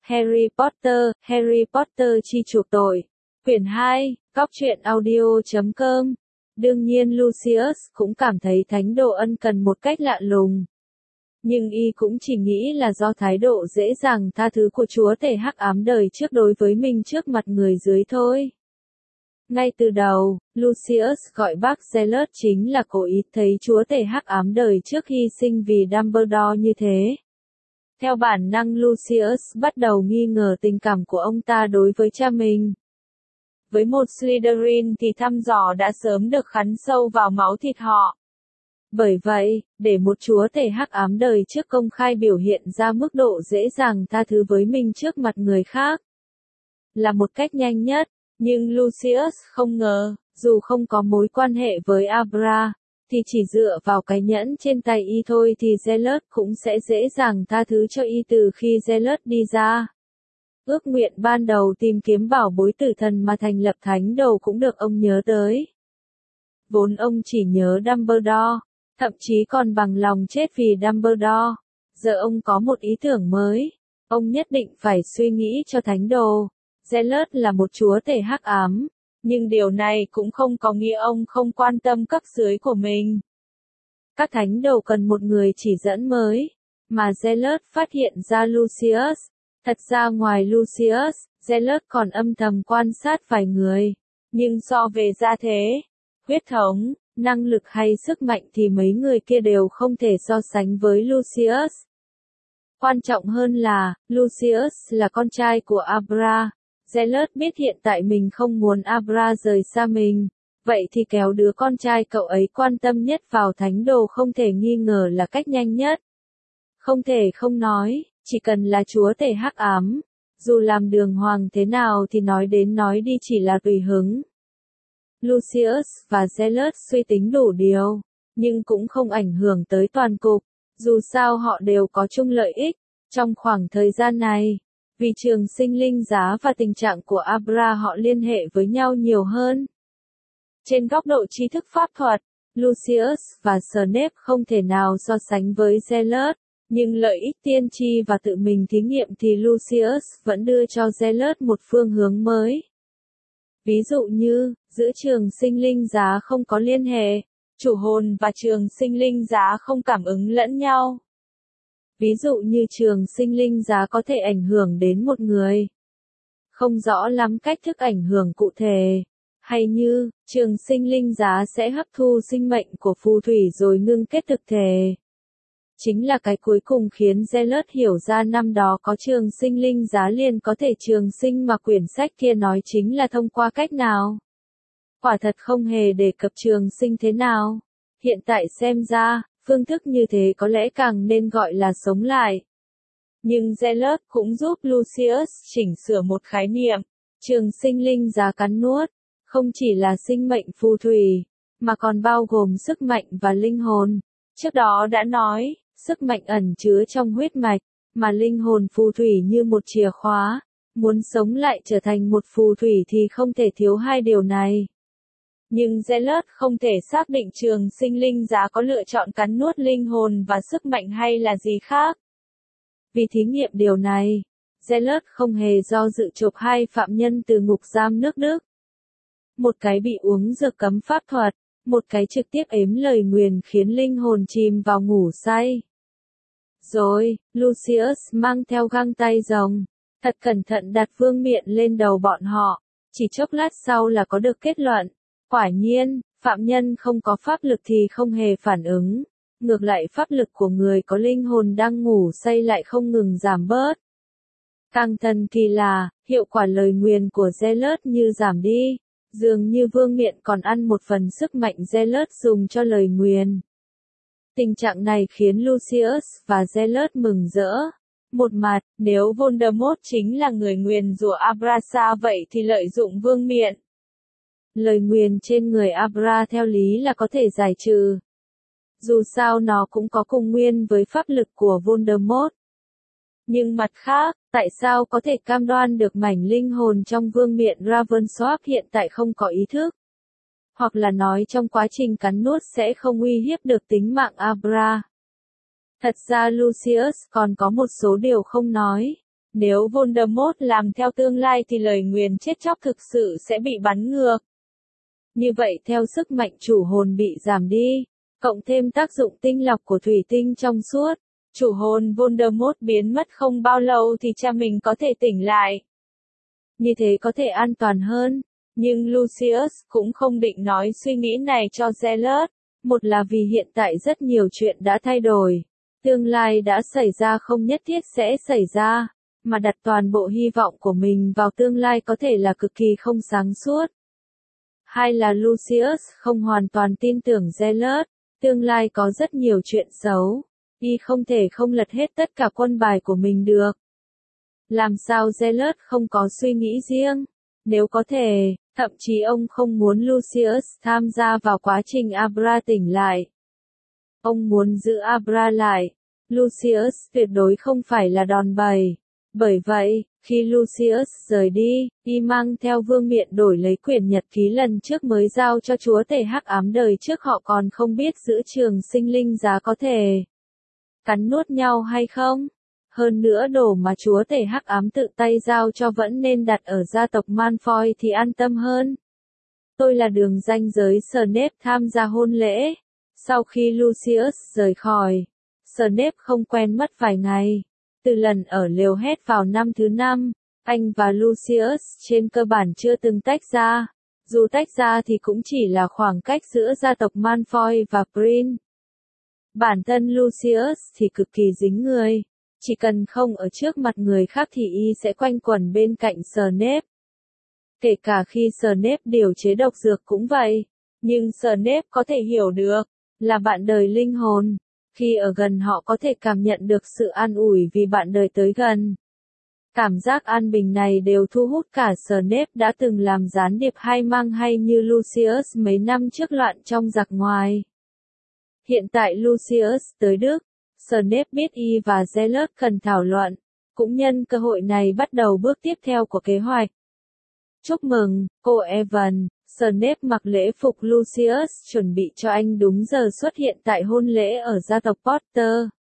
Harry Potter chi chuộc tội. Quyển 2, Góc truyện audio.com. Đương nhiên Lucius cũng cảm thấy thánh đồ ân cần một cách lạ lùng. Nhưng y cũng chỉ nghĩ là do thái độ dễ dàng tha thứ của chúa tể hắc ám đời trước đối với mình trước mặt người dưới thôi. Ngay từ đầu, Lucius gọi bác Zealot chính là cố ý thấy chúa tể hắc ám đời trước hy sinh vì Dumbledore như thế. Theo bản năng Lucius bắt đầu nghi ngờ tình cảm của ông ta đối với cha mình. Với một Slytherin thì thăm dò đã sớm được khắn sâu vào máu thịt họ. Bởi vậy, để một chúa tể hắc ám đời trước công khai biểu hiện ra mức độ dễ dàng tha thứ với mình trước mặt người khác là một cách nhanh nhất, nhưng Lucius không ngờ, dù không có mối quan hệ với Abra, thì chỉ dựa vào cái nhẫn trên tay y thôi thì Zealot cũng sẽ dễ dàng tha thứ cho y từ khi Zealot đi ra. Ước nguyện ban đầu tìm kiếm bảo bối tử thần mà thành lập thánh đồ cũng được ông nhớ tới. Vốn ông chỉ nhớ Dumbledore, thậm chí còn bằng lòng chết vì Dumbledore. Giờ ông có một ý tưởng mới, ông nhất định phải suy nghĩ cho thánh đồ. Zealot là một chúa tể hắc ám, nhưng điều này cũng không có nghĩa ông không quan tâm cấp dưới của mình. Các thánh đồ cần một người chỉ dẫn mới, mà Zealot phát hiện ra Lucius. Thật ra ngoài Lucius, Zealot còn âm thầm quan sát vài người, nhưng so về gia thế, huyết thống, năng lực hay sức mạnh thì mấy người kia đều không thể so sánh với Lucius. Quan trọng hơn là, Lucius là con trai của Abra. Zealot biết hiện tại mình không muốn Abra rời xa mình, vậy thì kéo đứa con trai cậu ấy quan tâm nhất vào thánh đồ không thể nghi ngờ là cách nhanh nhất. Không thể không nói, chỉ cần là chúa tể hắc ám, dù làm đường hoàng thế nào thì nói đến nói đi chỉ là tùy hứng. Lucius và Zealot suy tính đủ điều, nhưng cũng không ảnh hưởng tới toàn cục, dù sao họ đều có chung lợi ích, trong khoảng thời gian này. Vì trường sinh linh giá và tình trạng của Abra họ liên hệ với nhau nhiều hơn. Trên góc độ tri thức pháp thuật, Lucius và Snape không thể nào so sánh với Zealot, nhưng lợi ích tiên tri và tự mình thí nghiệm thì Lucius vẫn đưa cho Zealot một phương hướng mới. Ví dụ như, giữa trường sinh linh giá không có liên hệ, chủ hồn và trường sinh linh giá không cảm ứng lẫn nhau. Ví dụ như trường sinh linh giá có thể ảnh hưởng đến một người. Không rõ lắm cách thức ảnh hưởng cụ thể. Hay như, trường sinh linh giá sẽ hấp thu sinh mệnh của phù thủy rồi ngưng kết thực thể. Chính là cái cuối cùng khiến Zealot hiểu ra năm đó có trường sinh linh giá liền có thể trường sinh mà quyển sách kia nói chính là thông qua cách nào. Quả thật không hề đề cập trường sinh thế nào. Hiện tại xem ra, phương thức như thế có lẽ càng nên gọi là sống lại. Nhưng Zealot cũng giúp Lucius chỉnh sửa một khái niệm, trường sinh linh giá cắn nuốt, không chỉ là sinh mệnh phù thủy, mà còn bao gồm sức mạnh và linh hồn. Trước đó đã nói, sức mạnh ẩn chứa trong huyết mạch, mà linh hồn phù thủy như một chìa khóa, muốn sống lại trở thành một phù thủy thì không thể thiếu hai điều này. Nhưng Zealot không thể xác định trường sinh linh giá có lựa chọn cắn nuốt linh hồn và sức mạnh hay là gì khác. Vì thí nghiệm điều này, Zealot không hề do dự chộp hai phạm nhân từ ngục giam nước Đức. Một cái bị uống dược cấm pháp thuật, một cái trực tiếp ếm lời nguyền khiến linh hồn chìm vào ngủ say. Rồi, Lucius mang theo găng tay rồng, thật cẩn thận đặt vương miện lên đầu bọn họ, chỉ chốc lát sau là có được kết luận. Quả nhiên, phạm nhân không có pháp lực thì không hề phản ứng, ngược lại pháp lực của người có linh hồn đang ngủ say lại không ngừng giảm bớt. Càng thần kỳ là, hiệu quả lời nguyền của Zealot như giảm đi, dường như vương miện còn ăn một phần sức mạnh Zealot dùng cho lời nguyền. Tình trạng này khiến Lucius và Zealot mừng rỡ. Một mặt, nếu Voldemort chính là người nguyền rủa Abrasa vậy thì lợi dụng vương miện. Lời nguyền trên người Abra theo lý là có thể giải trừ. Dù sao nó cũng có cùng nguyên với pháp lực của Voldemort. Nhưng mặt khác, tại sao có thể cam đoan được mảnh linh hồn trong vương miện Ravensworth hiện tại không có ý thức? Hoặc là nói trong quá trình cắn nuốt sẽ không uy hiếp được tính mạng Abra. Thật ra Lucius còn có một số điều không nói. Nếu Voldemort làm theo tương lai thì lời nguyền chết chóc thực sự sẽ bị bắn ngược. Như vậy theo sức mạnh chủ hồn bị giảm đi, cộng thêm tác dụng tinh lọc của thủy tinh trong suốt, chủ hồn Voldemort biến mất không bao lâu thì cha mình có thể tỉnh lại. Như thế có thể an toàn hơn, nhưng Lucius cũng không định nói suy nghĩ này cho Zealot, một là vì hiện tại rất nhiều chuyện đã thay đổi, tương lai đã xảy ra không nhất thiết sẽ xảy ra, mà đặt toàn bộ hy vọng của mình vào tương lai có thể là cực kỳ không sáng suốt. Hai là Lucius không hoàn toàn tin tưởng Zealot, tương lai có rất nhiều chuyện xấu, y không thể không lật hết tất cả quân bài của mình được. Làm sao Zealot không có suy nghĩ riêng? Nếu có thể, thậm chí ông không muốn Lucius tham gia vào quá trình Abra tỉnh lại. Ông muốn giữ Abra lại. Lucius tuyệt đối không phải là đòn bẩy. Bởi vậy, khi Lucius rời đi, y mang theo vương miện đổi lấy quyển nhật ký lần trước mới giao cho chúa tể hắc ám đời trước họ còn không biết giữa trường sinh linh giá có thể cắn nuốt nhau hay không. Hơn nữa đồ mà chúa tể hắc ám tự tay giao cho vẫn nên đặt ở gia tộc Malfoy thì an tâm hơn. Tôi là đường ranh giới Snape tham gia hôn lễ. Sau khi Lucius rời khỏi, Snape không quen mất vài ngày. Từ lần ở lều hét vào năm thứ 5, anh và Lucius trên cơ bản chưa từng tách ra. Dù tách ra thì cũng chỉ là khoảng cách giữa gia tộc Malfoy và Prin. Bản thân Lucius thì cực kỳ dính người. Chỉ cần không ở trước mặt người khác thì y sẽ quanh quẩn bên cạnh Snape. Kể cả khi Snape điều chế độc dược cũng vậy. Nhưng Snape có thể hiểu được, là bạn đời linh hồn. Khi ở gần họ có thể cảm nhận được sự an ủi vì bạn đời tới gần. Cảm giác an bình này đều thu hút cả Snape đã từng làm gián điệp hay mang hay như Lucius mấy năm trước loạn trong giặc ngoài. Hiện tại Lucius tới Đức. Snape biết y và Zealot cần thảo luận, cũng nhân cơ hội này bắt đầu bước tiếp theo của kế hoạch. Chúc mừng, cô Evan, Snape mặc lễ phục Lucius chuẩn bị cho anh đúng giờ xuất hiện tại hôn lễ ở gia tộc Potter.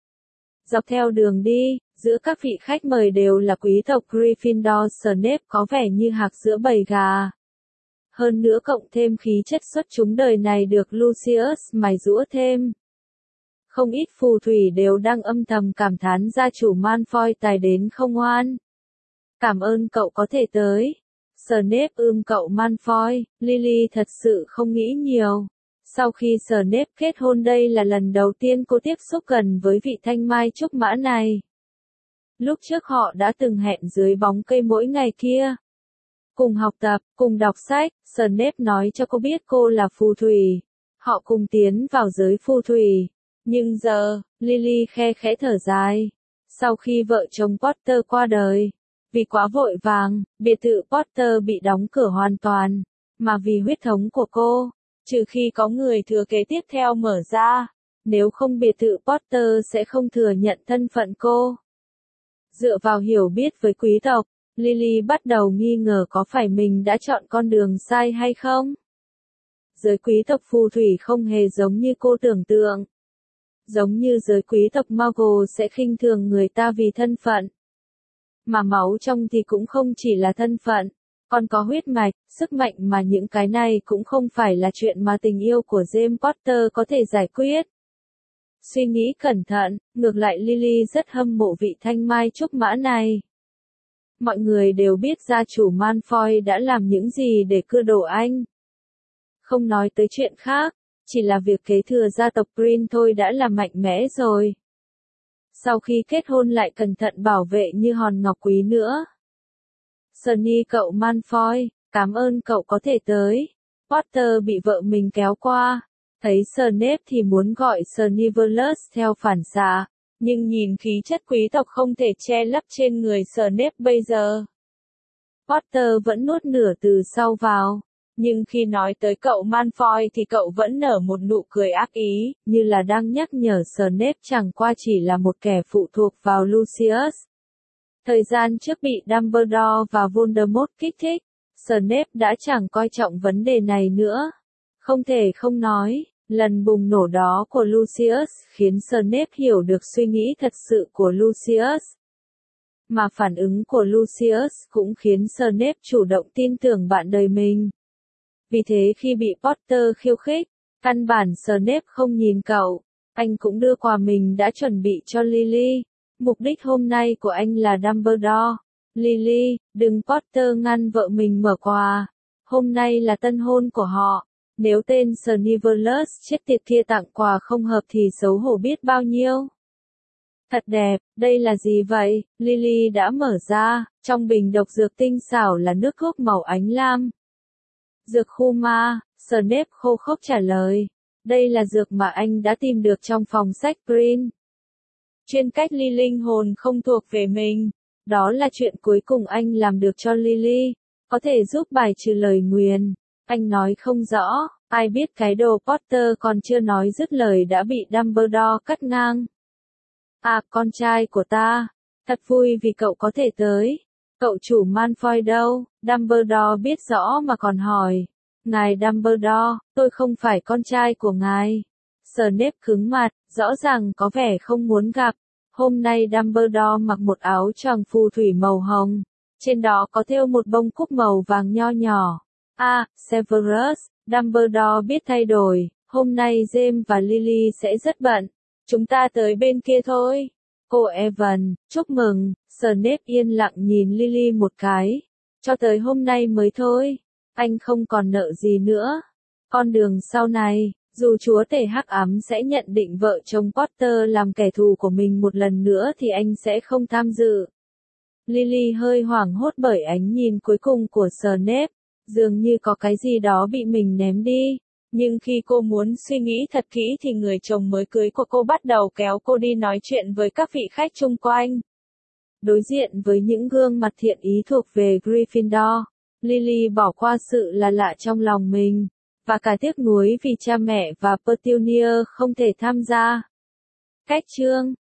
Dọc theo đường đi, giữa các vị khách mời đều là quý tộc Gryffindor. Snape có vẻ như hạc giữa bầy gà. Hơn nữa cộng thêm khí chất xuất chúng đời này được Lucius mài giũa thêm. Không ít phù thủy đều đang âm thầm cảm thán gia chủ Malfoy tài đến không oan. Cảm ơn cậu có thể tới. Snape cậu Malfoy. Lily thật sự không nghĩ nhiều. Sau khi Snape kết hôn đây là lần đầu tiên cô tiếp xúc gần với vị thanh mai trúc mã này. Lúc trước họ đã từng hẹn dưới bóng cây mỗi ngày kia. Cùng học tập, cùng đọc sách, Snape nói cho cô biết cô là phù thủy. Họ cùng tiến vào giới phù thủy. Nhưng giờ, Lily khe khẽ thở dài. Sau khi vợ chồng Potter qua đời, vì quá vội vàng, biệt thự Potter bị đóng cửa hoàn toàn, mà vì huyết thống của cô, trừ khi có người thừa kế tiếp theo mở ra, nếu không biệt thự Potter sẽ không thừa nhận thân phận cô. Dựa vào hiểu biết với quý tộc, Lily bắt đầu nghi ngờ có phải mình đã chọn con đường sai hay không. Giới quý tộc phù thủy không hề giống như cô tưởng tượng. Giống như giới quý tộc Muggle sẽ khinh thường người ta vì thân phận. Mà máu trong thì cũng không chỉ là thân phận, còn có huyết mạch, sức mạnh mà những cái này cũng không phải là chuyện mà tình yêu của James Potter có thể giải quyết. Suy nghĩ cẩn thận, ngược lại Lily rất hâm mộ vị thanh mai trúc mã này. Mọi người đều biết gia chủ Malfoy đã làm những gì để cưa đổ anh. Không nói tới chuyện khác. Chỉ là việc kế thừa gia tộc Green thôi đã là mạnh mẽ rồi. Sau khi kết hôn lại cẩn thận bảo vệ như hòn ngọc quý nữa. Sunny cậu Malfoy, cảm ơn cậu có thể tới. Potter bị vợ mình kéo qua. Thấy Snape thì muốn gọi Snivellus theo phản xạ. Nhưng nhìn khí chất quý tộc không thể che lấp trên người Snape bây giờ. Potter vẫn nuốt nửa từ sau vào. Nhưng khi nói tới cậu Malfoy thì cậu vẫn nở một nụ cười ác ý, như là đang nhắc nhở Snape chẳng qua chỉ là một kẻ phụ thuộc vào Lucius. Thời gian trước bị Dumbledore và Voldemort kích thích, Snape đã chẳng coi trọng vấn đề này nữa. Không thể không nói, lần bùng nổ đó của Lucius khiến Snape hiểu được suy nghĩ thật sự của Lucius. mà phản ứng của Lucius cũng khiến Snape chủ động tin tưởng bạn đời mình. Vì thế khi bị Potter khiêu khích, căn bản Snape không nhìn cậu, anh cũng đưa quà mình đã chuẩn bị cho Lily. Mục đích hôm nay của anh là Dumbledore. Lily, đừng Potter ngăn vợ mình mở quà. Hôm nay là tân hôn của họ. Nếu tên Sneaverlus chết tiệt kia tặng quà không hợp thì xấu hổ biết bao nhiêu. Thật đẹp, đây là gì vậy? Lily đã mở ra, trong bình độc dược tinh xảo là nước thuốc màu ánh lam. Dược khu ma, Snape khô khốc trả lời. Đây là dược mà anh đã tìm được trong phòng sách Green. Chuyên cách ly linh hồn không thuộc về mình. Đó là chuyện cuối cùng anh làm được cho Lily. Có thể giúp bài trừ lời nguyền. Anh nói không rõ, ai biết cái đồ Potter còn chưa nói dứt lời đã bị Dumbledore cắt ngang. À, con trai của ta. Thật vui vì cậu có thể tới. Cậu chủ Malfoy đâu? Dumbledore biết rõ mà còn hỏi. Ngài Dumbledore, tôi không phải con trai của ngài. Snape cứng mặt, rõ ràng có vẻ không muốn gặp. Hôm nay Dumbledore mặc một áo choàng phù thủy màu hồng. Trên đó có thêu một bông cúc màu vàng nho nhỏ. À, Severus, Dumbledore biết thay đổi. Hôm nay James và Lily sẽ rất bận. Chúng ta tới bên kia thôi. Cô Evan, chúc mừng. Snape yên lặng nhìn Lily một cái. Cho tới hôm nay mới thôi. Anh không còn nợ gì nữa. Con đường sau này, dù chúa tể hắc ám sẽ nhận định vợ chồng Potter làm kẻ thù của mình một lần nữa thì anh sẽ không tham dự. Lily hơi hoảng hốt bởi ánh nhìn cuối cùng của Snape. Dường như có cái gì đó bị mình ném đi. Nhưng khi cô muốn suy nghĩ thật kỹ thì người chồng mới cưới của cô bắt đầu kéo cô đi nói chuyện với các vị khách chung quanh. Đối diện với những gương mặt thiện ý thuộc về Gryffindor, Lily bỏ qua sự là lạ trong lòng mình, và cả tiếc nuối vì cha mẹ và Petunia không thể tham gia. Cách chương